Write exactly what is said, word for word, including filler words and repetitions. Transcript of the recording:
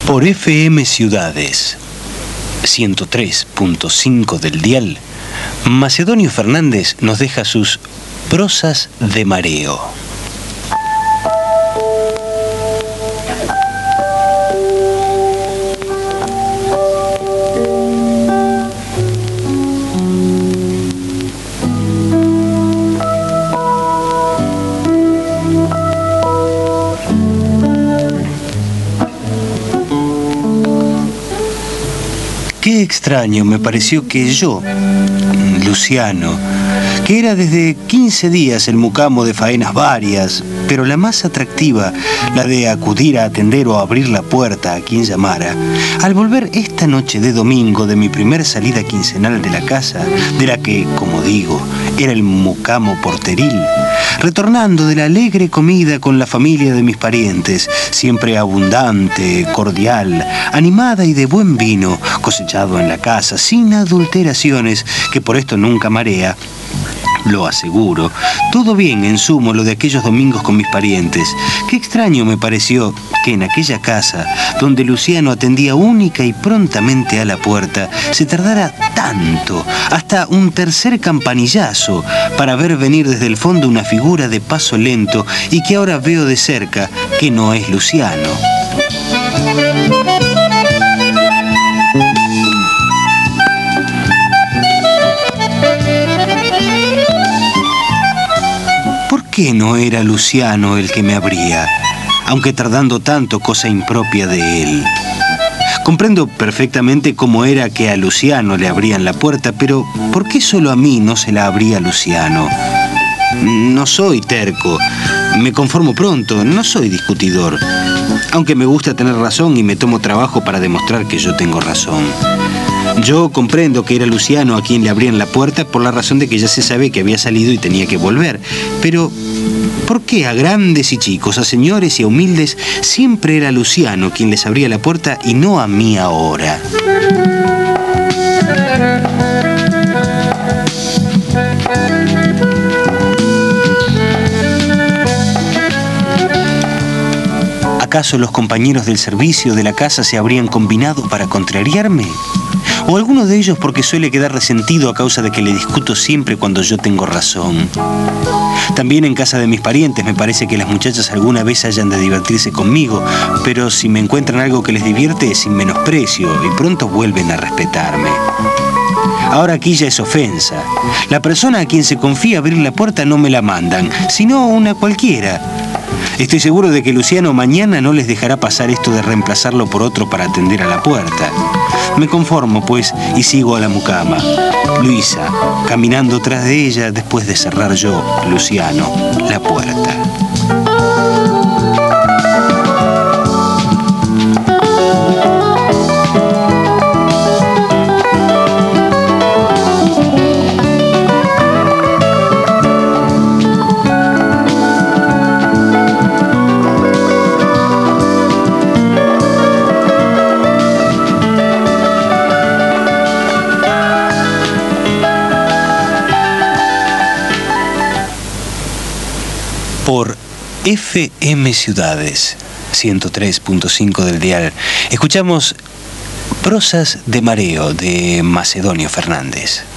Por F M Ciudades, ciento tres punto cinco del dial, Macedonio Fernández nos deja sus prosas de mareo. Qué extraño me pareció que yo, Luciano, que era desde quince días el mucamo de faenas varias, pero la más atractiva, la de acudir a atender o abrir la puerta a quien llamara, al volver esta noche de domingo de mi primer salida quincenal de la casa, de la que, como digo, era el mucamo porteril, retornando de la alegre comida con la familia de mis parientes, siempre abundante, cordial, animada y de buen vino, cosechado en la casa, sin adulteraciones, que por esto nunca marea, lo aseguro, todo bien en sumo lo de aquellos domingos con mis parientes. Qué extraño me pareció que en aquella casa, donde Luciano atendía única y prontamente a la puerta, se tardara tanto, hasta un tercer campanillazo, para ver venir desde el fondo una figura de paso lento y que ahora veo de cerca que no es Luciano. ¿Por qué no era Luciano el que me abría, aunque tardando tanto, cosa impropia de él? Comprendo perfectamente cómo era que a Luciano le abrían la puerta, pero ¿por qué solo a mí no se la abría Luciano? No soy terco, me conformo pronto, no soy discutidor, aunque me gusta tener razón y me tomo trabajo para demostrar que yo tengo razón. Yo comprendo que era Luciano a quien le abrían la puerta por la razón de que ya se sabe que había salido y tenía que volver. Pero, ¿por qué a grandes y chicos, a señores y a humildes, siempre era Luciano quien les abría la puerta y no a mí ahora? ¿Acaso los compañeros del servicio de la casa se habrían combinado para contrariarme? ¿O alguno de ellos porque suele quedar resentido a causa de que le discuto siempre cuando yo tengo razón? También en casa de mis parientes me parece que las muchachas alguna vez hayan de divertirse conmigo, pero si me encuentran algo que les divierte es sin menosprecio y pronto vuelven a respetarme. Ahora aquí ya es ofensa. La persona a quien se confía abrir la puerta no me la mandan, sino una cualquiera. Estoy seguro de que Luciano mañana no les dejará pasar esto de reemplazarlo por otro para atender a la puerta. Me conformo, pues, y sigo a la mucama. Luisa, caminando tras de ella después de cerrar yo, Luciano, la puerta. Por F M Ciudades, ciento tres punto cinco del dial, escuchamos Prosas de mareo de Macedonio Fernández.